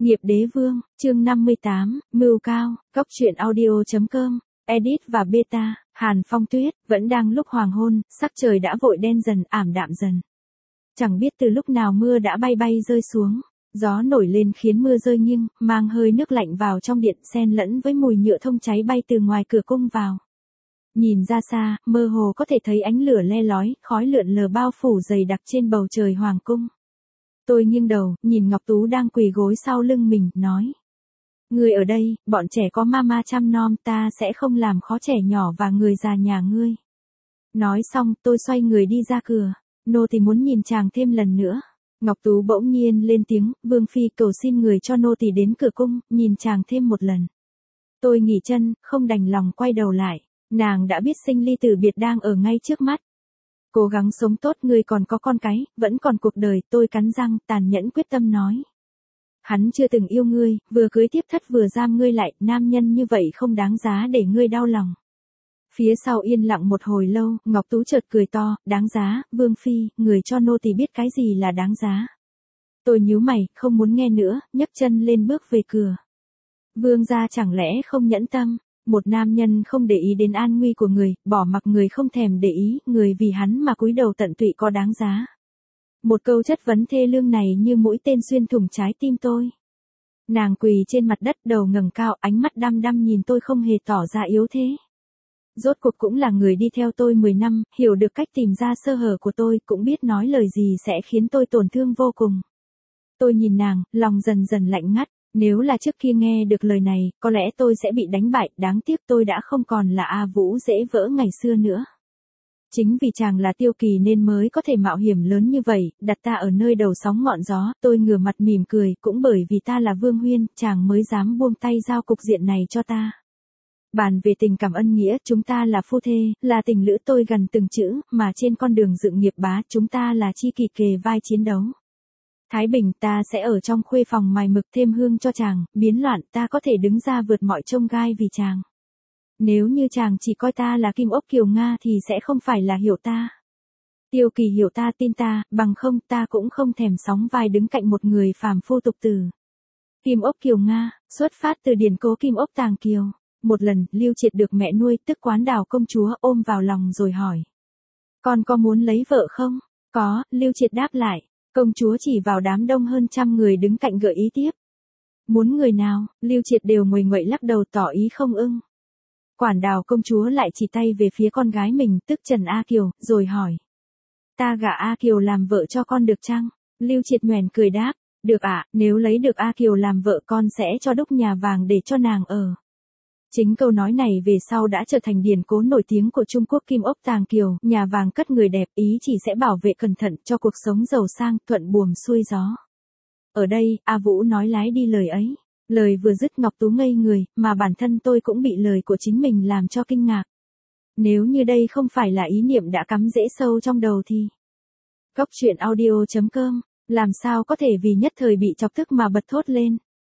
Nghiệp đế vương, chương 58, mưu cao, góc truyện audio.com, edit và beta, Hàn Phong Tuyết, vẫn đang lúc hoàng hôn, sắc trời đã vội đen dần, ảm đạm dần. Chẳng biết từ lúc nào mưa đã bay bay rơi xuống, gió nổi lên khiến mưa rơi nghiêng, mang hơi nước lạnh vào trong điện xen lẫn với mùi nhựa thông cháy bay từ ngoài cửa cung vào. Nhìn ra xa, mơ hồ có thể thấy ánh lửa le lói, khói lượn lờ bao phủ dày đặc trên bầu trời hoàng cung. Tôi nghiêng đầu, nhìn Ngọc Tú đang quỳ gối sau lưng mình, nói. Ngươi ở đây, bọn trẻ có mama chăm nom, ta sẽ không làm khó trẻ nhỏ và người già nhà ngươi. Nói xong, tôi xoay người đi ra cửa. Nô tỳ muốn nhìn chàng thêm lần nữa. Ngọc Tú bỗng nhiên lên tiếng, Vương Phi cầu xin người cho nô tỳ đến cửa cung, nhìn chàng thêm một lần. Tôi nghỉ chân, không đành lòng quay đầu lại. Nàng đã biết sinh ly tử biệt đang ở ngay trước mắt. Cố gắng sống tốt, ngươi còn có con cái, vẫn còn cuộc đời, tôi cắn răng, tàn nhẫn quyết tâm nói. Hắn chưa từng yêu ngươi, vừa cưới tiếp thất vừa giam ngươi lại, nam nhân như vậy không đáng giá để ngươi đau lòng. Phía sau yên lặng một hồi lâu, Ngọc Tú chợt cười to, đáng giá, Vương Phi, người cho nô tỳ biết cái gì là đáng giá. Tôi nhíu mày, không muốn nghe nữa, nhấc chân lên bước về cửa. Vương gia chẳng lẽ không nhẫn tâm? Một nam nhân không để ý đến an nguy của người, bỏ mặc người không thèm để ý, người vì hắn mà cúi đầu tận tụy có đáng giá. Một câu chất vấn thê lương này như mũi tên xuyên thủng trái tim tôi. Nàng quỳ trên mặt đất, đầu ngẩng cao, ánh mắt đăm đăm nhìn tôi không hề tỏ ra yếu thế. Rốt cuộc cũng là người đi theo tôi 10 năm, hiểu được cách tìm ra sơ hở của tôi, cũng biết nói lời gì sẽ khiến tôi tổn thương vô cùng. Tôi nhìn nàng, lòng dần dần lạnh ngắt. Nếu là trước kia nghe được lời này, có lẽ tôi sẽ bị đánh bại, đáng tiếc tôi đã không còn là A Vũ dễ vỡ ngày xưa nữa. Chính vì chàng là Tiêu Kỳ nên mới có thể mạo hiểm lớn như vậy, đặt ta ở nơi đầu sóng ngọn gió, tôi ngửa mặt mỉm cười, cũng bởi vì ta là Vương Huyên, chàng mới dám buông tay giao cục diện này cho ta. Bàn về tình cảm ân nghĩa, chúng ta là phu thê, là tình lữ, tôi gần từng chữ, mà trên con đường dựng nghiệp bá, chúng ta là chi kỷ kề vai chiến đấu. Thái Bình, ta sẽ ở trong khuê phòng mài mực thêm hương cho chàng, biến loạn, ta có thể đứng ra vượt mọi chông gai vì chàng. Nếu như chàng chỉ coi ta là Kim Ốc Kiều Nga thì sẽ không phải là hiểu ta. Tiêu Kỳ hiểu ta, tin ta, bằng không ta cũng không thèm sóng vai đứng cạnh một người phàm phu tục tử. Kim Ốc Kiều Nga, xuất phát từ điển cố Kim Ốc Tàng Kiều. Một lần, Lưu Triệt được mẹ nuôi, tức Quán Đào công chúa, ôm vào lòng rồi hỏi. Con có muốn lấy vợ không? Có, Lưu Triệt đáp lại. Công chúa chỉ vào đám đông hơn trăm người đứng cạnh gợi ý tiếp. Muốn người nào? Lưu Triệt đều nguầy nguậy lắc đầu tỏ ý không ưng. Quản Đào công chúa lại chỉ tay về phía con gái mình, tức Trần A Kiều, rồi hỏi. Ta gả A Kiều làm vợ cho con được chăng? Lưu Triệt nhoẻn cười đáp. Được ạ, nếu lấy được A Kiều làm vợ con sẽ cho đúc nhà vàng để cho nàng ở. Chính câu nói này về sau đã trở thành điển cố nổi tiếng của Trung Quốc Kim Ốc Tàng Kiều, nhà vàng cất người đẹp, ý chỉ sẽ bảo vệ cẩn thận cho cuộc sống giàu sang, thuận buồm xuôi gió. Ở đây, A Vũ nói lái đi lời ấy. Lời vừa dứt Ngọc Tú ngây người, mà bản thân tôi cũng bị lời của chính mình làm cho kinh ngạc. Nếu như đây không phải là ý niệm đã cắm rễ sâu trong đầu thì... Góc truyện audio.com, làm sao có thể vì nhất thời bị chọc tức mà bật thốt lên.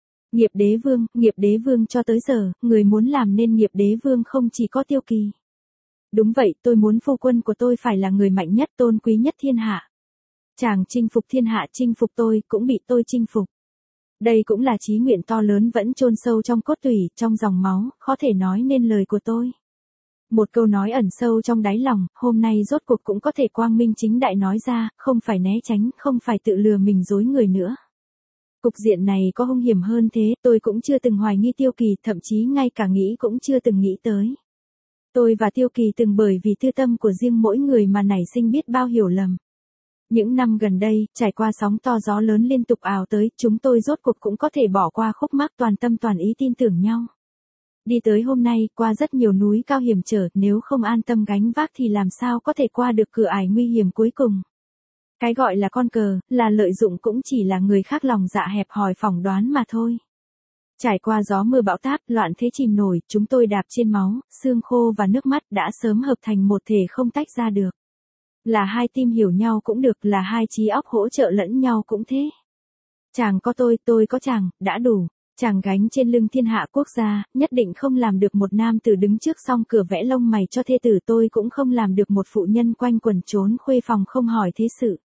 Nghiệp đế vương cho tới giờ, người muốn làm nên nghiệp đế vương không chỉ có Tiêu Kỳ. Đúng vậy, tôi muốn phu quân của tôi phải là người mạnh nhất, tôn quý nhất thiên hạ. Chàng chinh phục thiên hạ, chinh phục tôi, cũng bị tôi chinh phục. Đây cũng là chí nguyện to lớn vẫn chôn sâu trong cốt tủy, trong dòng máu, khó thể nói nên lời của tôi. Một câu nói ẩn sâu trong đáy lòng, hôm nay rốt cuộc cũng có thể quang minh chính đại nói ra, không phải né tránh, không phải tự lừa mình dối người nữa. Cục diện này có hung hiểm hơn thế, tôi cũng chưa từng hoài nghi Tiêu Kỳ, thậm chí ngay cả nghĩ cũng chưa từng nghĩ tới. Tôi và Tiêu Kỳ từng bởi vì tư tâm của riêng mỗi người mà nảy sinh biết bao hiểu lầm. Những năm gần đây, trải qua sóng to gió lớn liên tục ào tới, chúng tôi rốt cuộc cũng có thể bỏ qua khúc mắc, toàn tâm toàn ý tin tưởng nhau. Đi tới hôm nay, qua rất nhiều núi cao hiểm trở, nếu không an tâm gánh vác thì làm sao có thể qua được cửa ải nguy hiểm cuối cùng. Cái gọi là con cờ, là lợi dụng cũng chỉ là người khác lòng dạ hẹp hòi phỏng đoán mà thôi. Trải qua gió mưa bão táp, loạn thế chìm nổi, chúng tôi đạp trên máu, xương khô và nước mắt đã sớm hợp thành một thể không tách ra được. Là hai tim hiểu nhau cũng được, là hai trí óc hỗ trợ lẫn nhau cũng thế. Chàng có tôi có chàng, đã đủ. Chàng gánh trên lưng thiên hạ quốc gia, nhất định không làm được một nam tử đứng trước song cửa vẽ lông mày cho thê tử, tôi cũng không làm được một phụ nhân quanh quẩn trốn khuê phòng không hỏi thế sự.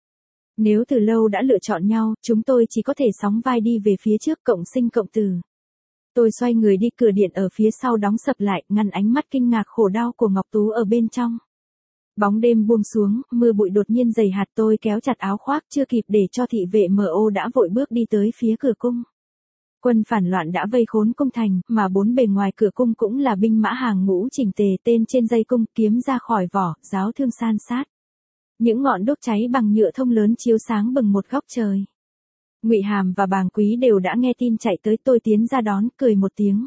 Nếu từ lâu đã lựa chọn nhau, chúng tôi chỉ có thể sóng vai đi về phía trước cộng sinh cộng tử. Tôi xoay người đi, cửa điện ở phía sau đóng sập lại, ngăn ánh mắt kinh ngạc khổ đau của Ngọc Tú ở bên trong. Bóng đêm buông xuống, mưa bụi đột nhiên dày hạt, tôi kéo chặt áo khoác, chưa kịp để cho thị vệ MO đã vội bước đi tới phía cửa cung. Quân phản loạn đã vây khốn cung thành, mà bốn bề ngoài cửa cung cũng là binh mã hàng ngũ chỉnh tề, tên trên dây cung, kiếm ra khỏi vỏ, giáo thương san sát. Những ngọn đuốc cháy bằng nhựa thông lớn chiếu sáng bừng một góc trời. Ngụy Hàm và Bàng Quý đều đã nghe tin chạy tới, tôi tiến ra đón, cười một tiếng.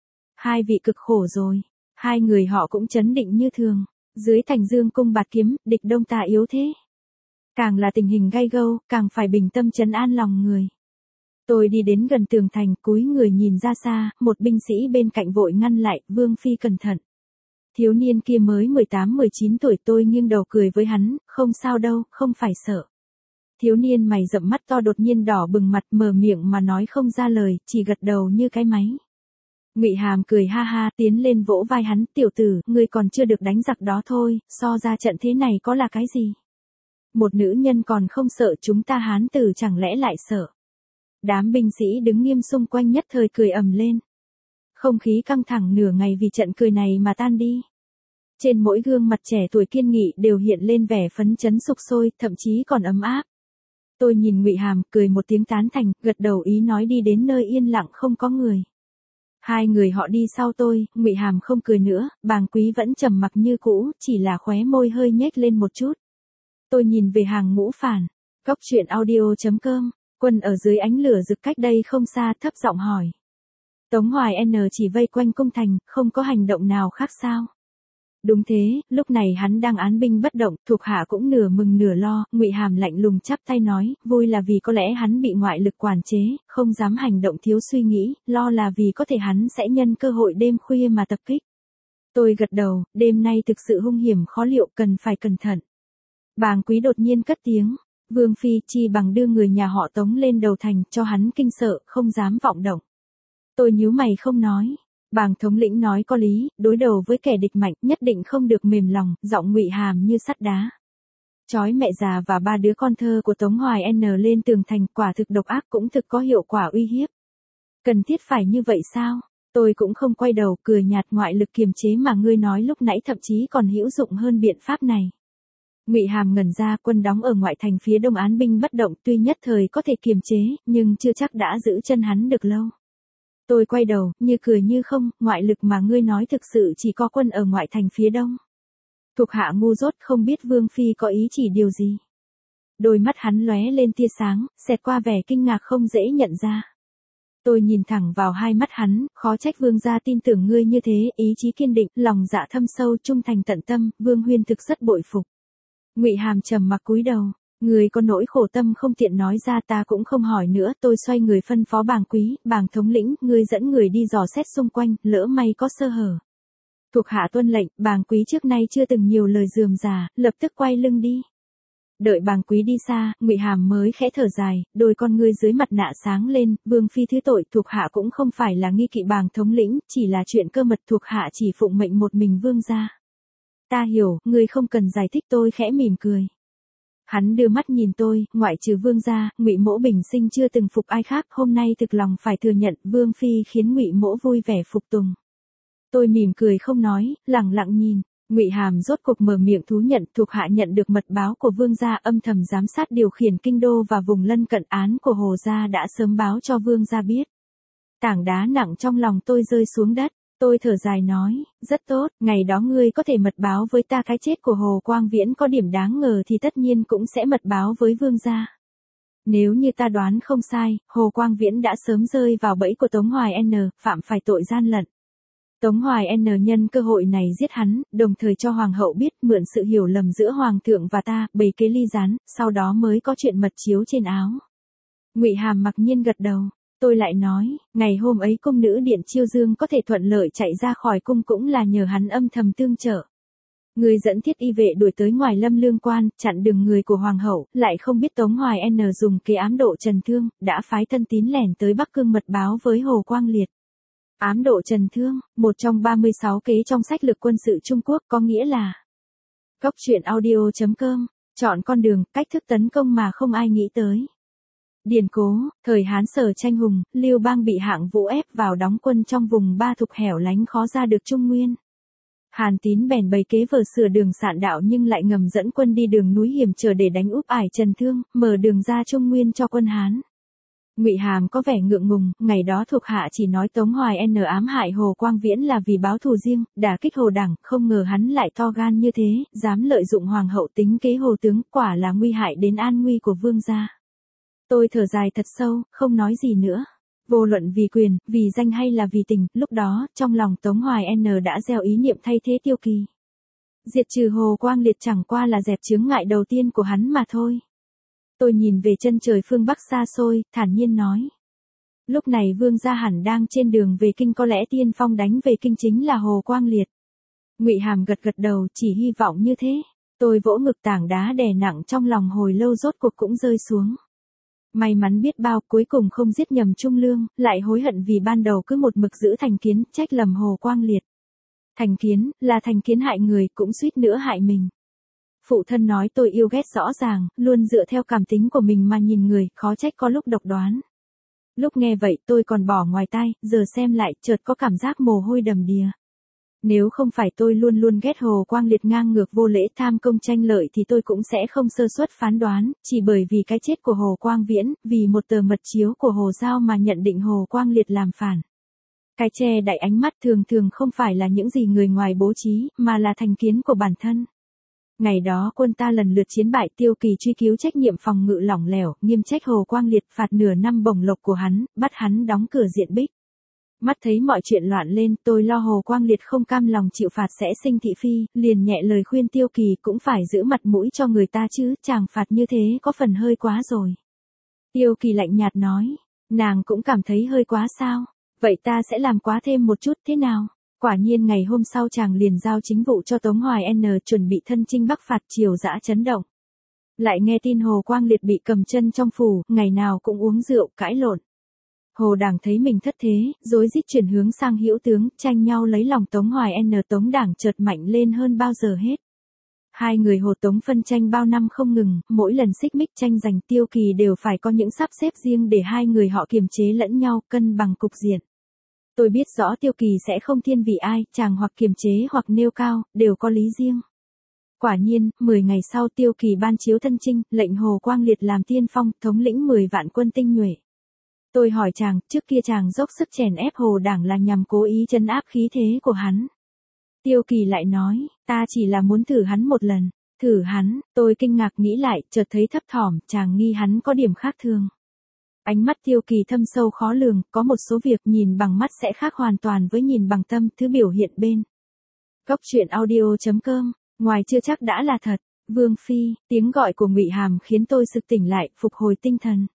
Hai vị cực khổ rồi. Hai người họ cũng trấn định như thường. Dưới thành dương cung bạt kiếm, địch đông ta yếu thế. Càng là tình hình gay gâu, càng phải bình tâm trấn an lòng người. Tôi đi đến gần tường thành, cúi người nhìn ra xa, một binh sĩ bên cạnh vội ngăn lại, Vương Phi cẩn thận. Thiếu niên kia mới 18-19 tuổi, tôi nghiêng đầu cười với hắn, không sao đâu, không phải sợ. Thiếu niên mày rậm mắt to đột nhiên đỏ bừng mặt, mở miệng mà nói không ra lời, chỉ gật đầu như cái máy. Ngụy Hàm cười ha ha, tiến lên vỗ vai hắn, tiểu tử, ngươi còn chưa được đánh giặc đó thôi, so ra trận thế này có là cái gì. Một nữ nhân còn không sợ, chúng ta hán tử chẳng lẽ lại sợ. Đám binh sĩ đứng nghiêm xung quanh nhất thời cười ầm lên. Không khí căng thẳng nửa ngày vì trận cười này mà tan đi. Trên mỗi gương mặt trẻ tuổi kiên nghị đều hiện lên vẻ phấn chấn sục sôi, thậm chí còn ấm áp. Tôi nhìn Ngụy Hàm, cười một tiếng tán thành, gật đầu ý nói đi đến nơi yên lặng không có người. Hai người họ đi sau tôi, Ngụy Hàm không cười nữa, Bàng Quý vẫn trầm mặc như cũ, chỉ là khóe môi hơi nhếch lên một chút. Tôi nhìn về hàng ngũ phản. Góc truyện audio.com. Quân ở dưới ánh lửa rực cách đây không xa, thấp giọng hỏi. Tống Hoài N chỉ vây quanh cung thành, không có hành động nào khác sao? Đúng thế, lúc này hắn đang án binh bất động, thuộc hạ cũng nửa mừng nửa lo. Ngụy Hàm lạnh lùng chắp tay nói, vui là vì có lẽ hắn bị ngoại lực quản chế, không dám hành động thiếu suy nghĩ, lo là vì có thể hắn sẽ nhân cơ hội đêm khuya mà tập kích. Tôi gật đầu, đêm nay thực sự hung hiểm khó liệu, cần phải cẩn thận. Bàng Quý đột nhiên cất tiếng, Vương Phi chi bằng đưa người nhà họ Tống lên đầu thành, cho hắn kinh sợ, không dám vọng động. Tôi nhíu mày không nói. Bàng thống lĩnh nói có lý, đối đầu với kẻ địch mạnh, nhất định không được mềm lòng, giọng Ngụy Hàm như sắt đá. Chói mẹ già và ba đứa con thơ của Tống Hoài N lên tường thành, quả thực độc ác cũng thực có hiệu quả uy hiếp. Cần thiết phải như vậy sao? Tôi cũng không quay đầu, cười nhạt, ngoại lực kiềm chế mà ngươi nói lúc nãy thậm chí còn hữu dụng hơn biện pháp này. Ngụy Hàm ngẩn ra, quân đóng ở ngoại thành phía đông án binh bất động, tuy nhất thời có thể kiềm chế, nhưng chưa chắc đã giữ chân hắn được lâu. Tôi quay đầu, như cười như không, ngoại lực mà ngươi nói thực sự chỉ có quân ở ngoại thành phía đông. Thuộc hạ ngu dốt không biết Vương Phi có ý chỉ điều gì. Đôi mắt hắn lóe lên tia sáng, xẹt qua vẻ kinh ngạc không dễ nhận ra. Tôi nhìn thẳng vào hai mắt hắn, khó trách Vương gia tin tưởng ngươi như thế, ý chí kiên định, lòng dạ thâm sâu, trung thành tận tâm, Vương huynh thực rất bội phục. Ngụy Hàm trầm mặc cúi đầu. Người có nỗi khổ tâm không tiện nói ra, ta cũng không hỏi nữa. Tôi xoay người phân phó Bàng Quý, Bàng thống lĩnh, ngươi dẫn người đi dò xét xung quanh, lỡ may có sơ hở. Thuộc hạ tuân lệnh. Bàng Quý trước nay chưa từng nhiều lời rườm rà, lập tức quay lưng đi. Đợi Bàng Quý đi xa, Ngụy Hàm mới khẽ thở dài, đôi con ngươi dưới mặt nạ sáng lên, Vương Phi thứ tội, thuộc hạ cũng không phải là nghi kỵ Bàng thống lĩnh, chỉ là chuyện cơ mật, thuộc hạ chỉ phụng mệnh một mình Vương gia. Ta hiểu, ngươi không cần giải thích. Tôi khẽ mỉm cười. Hắn đưa mắt nhìn tôi, ngoại trừ Vương gia, Ngụy Mỗ bình sinh chưa từng phục ai khác, hôm nay thực lòng phải thừa nhận, Vương Phi khiến Ngụy Mỗ vui vẻ phục tùng. Tôi mỉm cười không nói, lặng lặng nhìn. Ngụy Hàm rốt cuộc mở miệng thú nhận, thuộc hạ nhận được mật báo của Vương gia, âm thầm giám sát điều khiển kinh đô và vùng lân cận, án của Hồ gia đã sớm báo cho Vương gia biết. Tảng đá nặng trong lòng tôi rơi xuống đất. Tôi thở dài nói, rất tốt, ngày đó ngươi có thể mật báo với ta cái chết của Hồ Quang Viễn có điểm đáng ngờ thì tất nhiên cũng sẽ mật báo với Vương gia. Nếu như ta đoán không sai, Hồ Quang Viễn đã sớm rơi vào bẫy của Tống Hoài N, phạm phải tội gian lận. Tống Hoài N nhân cơ hội này giết hắn, đồng thời cho Hoàng hậu biết, mượn sự hiểu lầm giữa Hoàng thượng và ta, bày kế ly gián, sau đó mới có chuyện mật chiếu trên áo. Ngụy Hàm mặc nhiên gật đầu. Tôi lại nói, ngày hôm ấy cung nữ điện Chiêu Dương có thể thuận lợi chạy ra khỏi cung cũng là nhờ hắn âm thầm tương trợ. Người dẫn thiết y vệ đuổi tới ngoài Lâm Lương Quan, chặn đường người của Hoàng hậu, lại không biết Tống Hoài N dùng kế ám độ Trần Thương, đã phái thân tín lẻn tới Bắc Cương mật báo với Hồ Quang Liệt. Ám độ Trần Thương, một trong 36 kế trong sách lược quân sự Trung Quốc, có nghĩa là. Góc truyện audio.com Chọn con đường, cách thức tấn công mà không ai nghĩ tới. Điển cố, thời Hán Sở tranh hùng, Lưu Bang bị Hạng Vũ ép vào đóng quân trong vùng Ba Thục hẻo lánh khó ra được Trung Nguyên. Hàn Tín bèn bày kế vờ sửa đường sạn đạo nhưng lại ngầm dẫn quân đi đường núi hiểm trở để đánh úp ải Trần Thương, mở đường ra Trung Nguyên cho quân Hán. Ngụy Hàm có vẻ ngượng ngùng, ngày đó thuộc hạ chỉ nói Tống Hoài N ám hại Hồ Quang Viễn là vì báo thù riêng, đả kích Hồ Đảng, không ngờ hắn lại to gan như thế, dám lợi dụng hoàng hậu tính kế Hồ tướng, quả là nguy hại đến an nguy của vương gia. Tôi thở dài thật sâu, không nói gì nữa. Vô luận vì quyền, vì danh hay là vì tình, lúc đó, trong lòng Tống Hoài N đã gieo ý niệm thay thế Tiêu Kỳ. Diệt trừ Hồ Quang Liệt chẳng qua là dẹp chướng ngại đầu tiên của hắn mà thôi. Tôi nhìn về chân trời phương Bắc xa xôi, thản nhiên nói. Lúc này vương gia hẳn đang trên đường về kinh, có lẽ tiên phong đánh về kinh chính là Hồ Quang Liệt. Ngụy Hàm gật gật đầu, chỉ hy vọng như thế. Tôi vỗ ngực, tảng đá đè nặng trong lòng hồi lâu rốt cuộc cũng rơi xuống. May mắn biết bao, cuối cùng không giết nhầm Trung Lương, lại hối hận vì ban đầu cứ một mực giữ thành kiến, trách lầm Hồ Quang Liệt. Thành kiến, là thành kiến hại người, cũng suýt nữa hại mình. Phụ thân nói tôi yêu ghét rõ ràng, luôn dựa theo cảm tính của mình mà nhìn người, khó trách có lúc độc đoán. Lúc nghe vậy tôi còn bỏ ngoài tai, giờ xem lại, chợt có cảm giác mồ hôi đầm đìa. Nếu không phải tôi luôn luôn ghét Hồ Quang Liệt ngang ngược vô lễ tham công tranh lợi thì tôi cũng sẽ không sơ suất phán đoán, chỉ bởi vì cái chết của Hồ Quang Viễn, vì một tờ mật chiếu của Hồ Giao mà nhận định Hồ Quang Liệt làm phản. Cái che đậy ánh mắt thường thường không phải là những gì người ngoài bố trí, mà là thành kiến của bản thân. Ngày đó quân ta lần lượt chiến bại, Tiêu Kỳ truy cứu trách nhiệm phòng ngự lỏng lẻo, nghiêm trách Hồ Quang Liệt, phạt nửa năm bổng lộc của hắn, bắt hắn đóng cửa diện bích. Mắt thấy mọi chuyện loạn lên, tôi lo Hồ Quang Liệt không cam lòng chịu phạt sẽ sinh thị phi, liền nhẹ lời khuyên Tiêu Kỳ cũng phải giữ mặt mũi cho người ta chứ, chàng phạt như thế có phần hơi quá rồi. Tiêu Kỳ lạnh nhạt nói, nàng cũng cảm thấy hơi quá sao, vậy ta sẽ làm quá thêm một chút thế nào? Quả nhiên ngày hôm sau chàng liền giao chính vụ cho Tống Hoài N chuẩn bị thân chinh Bắc phạt, triều dã chấn động. Lại nghe tin Hồ Quang Liệt bị cầm chân trong phủ, ngày nào cũng uống rượu, cãi lộn. Hồ Đảng thấy mình thất thế, rối rít chuyển hướng sang Hữu tướng, tranh nhau lấy lòng Tống Hoài N. Tống Đảng chợt mạnh lên hơn bao giờ hết. Hai người Hồ Tống phân tranh bao năm không ngừng, mỗi lần xích mích tranh giành Tiêu Kỳ đều phải có những sắp xếp riêng để hai người họ kiềm chế lẫn nhau, cân bằng cục diện. Tôi biết rõ Tiêu Kỳ sẽ không thiên vị ai, chàng hoặc kiềm chế hoặc nêu cao, đều có lý riêng. Quả nhiên, 10 ngày sau Tiêu Kỳ ban chiếu thân chinh, lệnh Hồ Quang Liệt làm tiên phong, thống lĩnh 10 vạn quân tinh nhuệ. Tôi hỏi chàng, trước kia chàng dốc sức chèn ép Hồ Đảng là nhằm cố ý trấn áp khí thế của hắn. Tiêu Kỳ lại nói, ta chỉ là muốn thử hắn một lần. Thử hắn, tôi kinh ngạc nghĩ lại, chợt thấy thấp thỏm, chàng nghi hắn có điểm khác thường. Ánh mắt Tiêu Kỳ thâm sâu khó lường, có một số việc nhìn bằng mắt sẽ khác hoàn toàn với nhìn bằng tâm, thứ biểu hiện bên. Góc truyện audio.com, ngoài chưa chắc đã là thật. Vương Phi, tiếng gọi của Ngụy Hàm khiến tôi sực tỉnh lại, phục hồi tinh thần.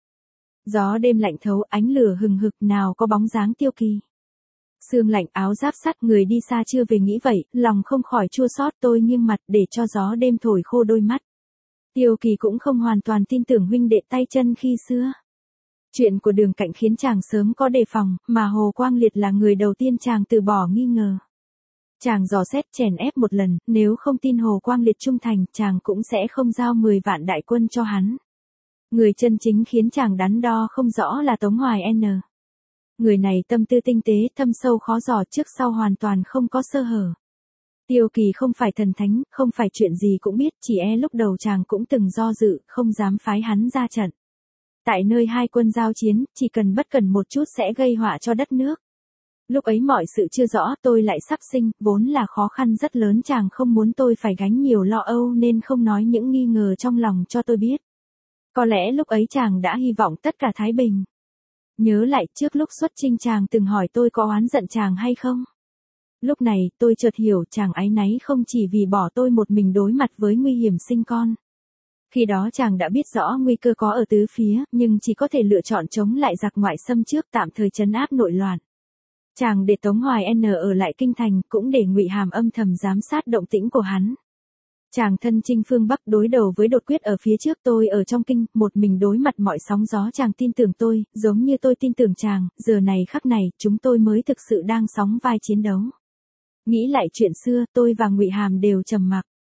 Gió đêm lạnh thấu, ánh lửa hừng hực, nào có bóng dáng Tiêu Kỳ. Sương lạnh, áo giáp sắt, người đi xa chưa về nghĩ vậy, lòng không khỏi chua xót, tôi nghiêng mặt để cho gió đêm thổi khô đôi mắt. Tiêu Kỳ cũng không hoàn toàn tin tưởng huynh đệ tay chân khi xưa. Chuyện của Đường Cạnh khiến chàng sớm có đề phòng, mà Hồ Quang Liệt là người đầu tiên chàng từ bỏ nghi ngờ. Chàng dò xét chèn ép một lần, nếu không tin Hồ Quang Liệt trung thành, chàng cũng sẽ không giao 10 vạn đại quân cho hắn. Người chân chính khiến chàng đắn đo không rõ là Tống Hoài N. Người này tâm tư tinh tế, thâm sâu khó dò, trước sau hoàn toàn không có sơ hở. Tiêu Kỳ không phải thần thánh, không phải chuyện gì cũng biết, chỉ lúc đầu chàng cũng từng do dự, không dám phái hắn ra trận. Tại nơi hai quân giao chiến, chỉ cần bất cẩn một chút sẽ gây họa cho đất nước. Lúc ấy mọi sự chưa rõ, tôi lại sắp sinh, vốn là khó khăn rất lớn, chàng không muốn tôi phải gánh nhiều lo âu nên không nói những nghi ngờ trong lòng cho tôi biết. Có lẽ lúc ấy chàng đã hy vọng tất cả thái bình. Nhớ lại trước lúc xuất chinh chàng từng hỏi tôi có oán giận chàng hay không. Lúc này tôi chợt hiểu chàng áy náy không chỉ vì bỏ tôi một mình đối mặt với nguy hiểm sinh con. Khi đó chàng đã biết rõ nguy cơ có ở tứ phía, nhưng chỉ có thể lựa chọn chống lại giặc ngoại xâm trước, tạm thời trấn áp nội loạn. Chàng để Tống Hoài N ở lại kinh thành, cũng để Ngụy Hàm âm thầm giám sát động tĩnh của hắn. Chàng thân chinh phương Bắc đối đầu với Đột Quyết ở phía trước, tôi ở trong kinh, một mình đối mặt mọi sóng gió, chàng tin tưởng tôi, giống như tôi tin tưởng chàng, giờ này khắc này, chúng tôi mới thực sự đang sóng vai chiến đấu. Nghĩ lại chuyện xưa, tôi và Ngụy Hàm đều trầm mặc.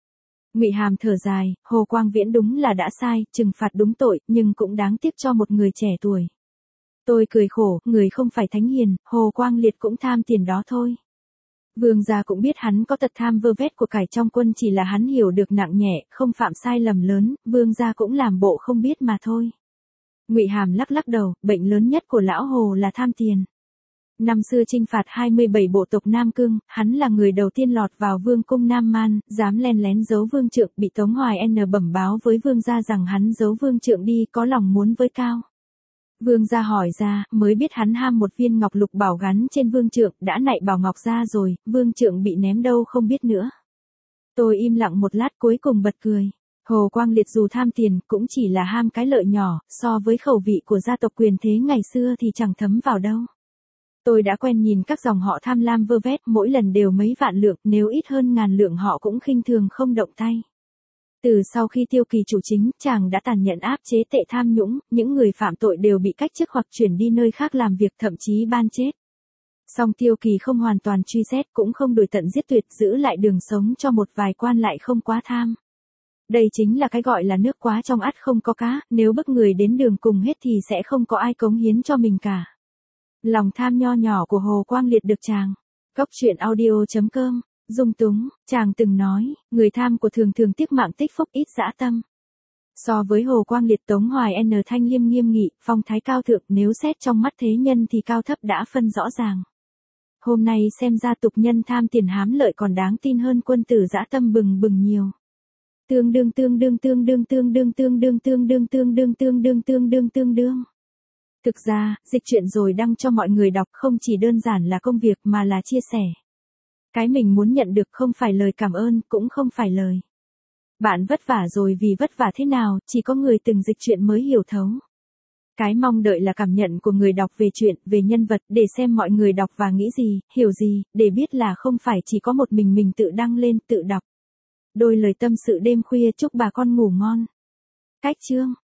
Ngụy Hàm thở dài, Hồ Quang Viễn đúng là đã sai, trừng phạt đúng tội, nhưng cũng đáng tiếc cho một người trẻ tuổi. Tôi cười khổ, người không phải thánh hiền, Hồ Quang Liệt cũng tham tiền đó thôi. Vương gia cũng biết hắn có tật tham vơ vét của cải trong quân, chỉ là hắn hiểu được nặng nhẹ, không phạm sai lầm lớn, vương gia cũng làm bộ không biết mà thôi. Ngụy Hàm lắc lắc đầu, bệnh lớn nhất của lão Hồ là tham tiền. Năm xưa chinh phạt 27 bộ tộc Nam Cương, hắn là người đầu tiên lọt vào vương cung Nam Man, dám len lén giấu vương trượng, bị Tống Hoài N bẩm báo với vương gia rằng hắn giấu vương trượng đi, có lòng muốn với Cao. Vương gia hỏi ra, mới biết hắn ham một viên ngọc lục bảo gắn trên vương trượng, đã nạy bảo ngọc ra rồi, vương trượng bị ném đâu không biết nữa. Tôi im lặng một lát cuối cùng bật cười. Hồ Quang Liệt dù tham tiền, cũng chỉ là ham cái lợi nhỏ, so với khẩu vị của gia tộc quyền thế ngày xưa thì chẳng thấm vào đâu. Tôi đã quen nhìn các dòng họ tham lam vơ vét, mỗi lần đều mấy vạn lượng, nếu ít hơn ngàn lượng họ cũng khinh thường không động tay. Từ sau khi Tiêu Kỳ chủ chính, chàng đã tàn nhẫn áp chế tệ tham nhũng, những người phạm tội đều bị cách chức hoặc chuyển đi nơi khác làm việc, thậm chí ban chết. Song Tiêu Kỳ không hoàn toàn truy xét, cũng không đuổi tận giết tuyệt, giữ lại đường sống cho một vài quan lại không quá tham. Đây chính là cái gọi là nước quá trong ắt không có cá, nếu bức người đến đường cùng hết thì sẽ không có ai cống hiến cho mình cả. Lòng tham nho nhỏ của Hồ Quang Liệt được chàng. Góc truyện audio.com, dung túng, chàng từng nói, người tham của thường thường tiếc mạng tích phúc ít dã tâm. So với Hồ Quang Liệt, Tống Hoài N thanh liêm nghiêm nghị, phong thái cao thượng, nếu xét trong mắt thế nhân thì cao thấp đã phân rõ ràng. Hôm nay xem ra tục nhân tham tiền hám lợi còn đáng tin hơn quân tử dã tâm bừng bừng nhiều. Tương đương. Thực ra, dịch truyện rồi đăng cho mọi người đọc không chỉ đơn giản là công việc mà là chia sẻ. Cái mình muốn nhận được không phải lời cảm ơn, cũng không phải lời. Bạn vất vả rồi vì vất vả thế nào, chỉ có người từng dịch truyện mới hiểu thấu. Cái mong đợi là cảm nhận của người đọc về chuyện, về nhân vật, để xem mọi người đọc và nghĩ gì, hiểu gì, để biết là không phải chỉ có một mình tự đăng lên, tự đọc. Đôi lời tâm sự đêm khuya chúc bà con ngủ ngon. Cách chương